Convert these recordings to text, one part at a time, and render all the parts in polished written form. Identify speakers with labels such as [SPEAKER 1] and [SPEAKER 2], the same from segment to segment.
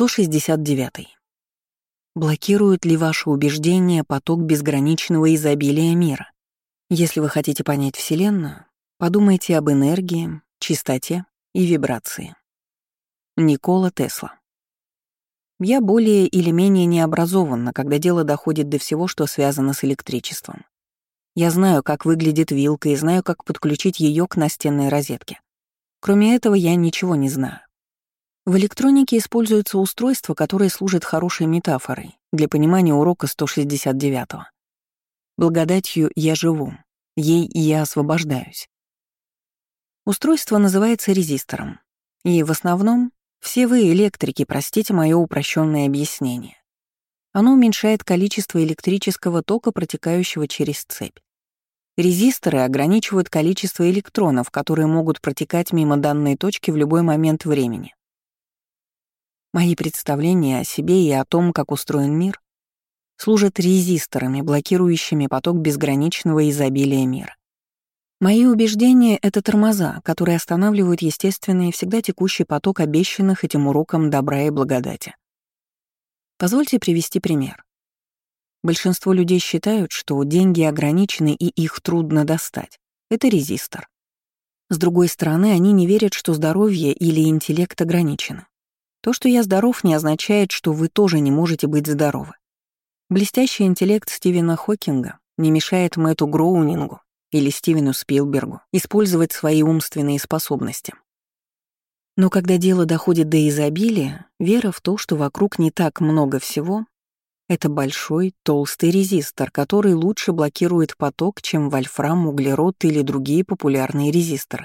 [SPEAKER 1] 169. Блокирует ли ваше убеждение поток безграничного изобилия мира? Если вы хотите понять Вселенную, подумайте об энергии, чистоте и вибрации. Никола Тесла. Я более или менее необразованна, когда дело доходит до всего, что связано с электричеством. Я знаю, как выглядит вилка, и знаю, как подключить ее к настенной розетке. Кроме этого, я ничего не знаю. В электронике используются устройства, которые служат хорошей метафорой для понимания урока 169-го. Благодатью я живу, ей я освобождаюсь. Устройство называется резистором. И в основном все вы электрики, простите мое упрощенное объяснение. Оно уменьшает количество электрического тока, протекающего через цепь. Резисторы ограничивают количество электронов, которые могут протекать мимо данной точки в любой момент времени. Мои представления о себе и о том, как устроен мир, служат резисторами, блокирующими поток безграничного изобилия мира. Мои убеждения — это тормоза, которые останавливают естественный и всегда текущий поток обещанных этим уроком добра и благодати. Позвольте привести пример. Большинство людей считают, что деньги ограничены и их трудно достать. Это резистор. С другой стороны, они не верят, что здоровье или интеллект ограничены. То, что я здоров, не означает, что вы тоже не можете быть здоровы. Блестящий интеллект Стивена Хокинга не мешает Мэтту Гроунингу или Стивену Спилбергу использовать свои умственные способности. Но когда дело доходит до изобилия, вера в то, что вокруг не так много всего, это большой, толстый резистор, который лучше блокирует поток, чем вольфрам, углерод или другие популярные резисторы.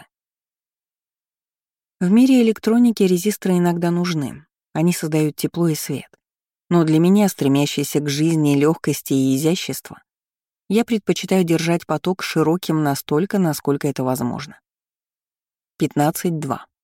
[SPEAKER 1] В мире электроники резисторы иногда нужны. Они создают тепло и свет. Но для меня, стремящейся к жизни, легкости и изяществу, я предпочитаю держать поток широким настолько, насколько это возможно. 15.2.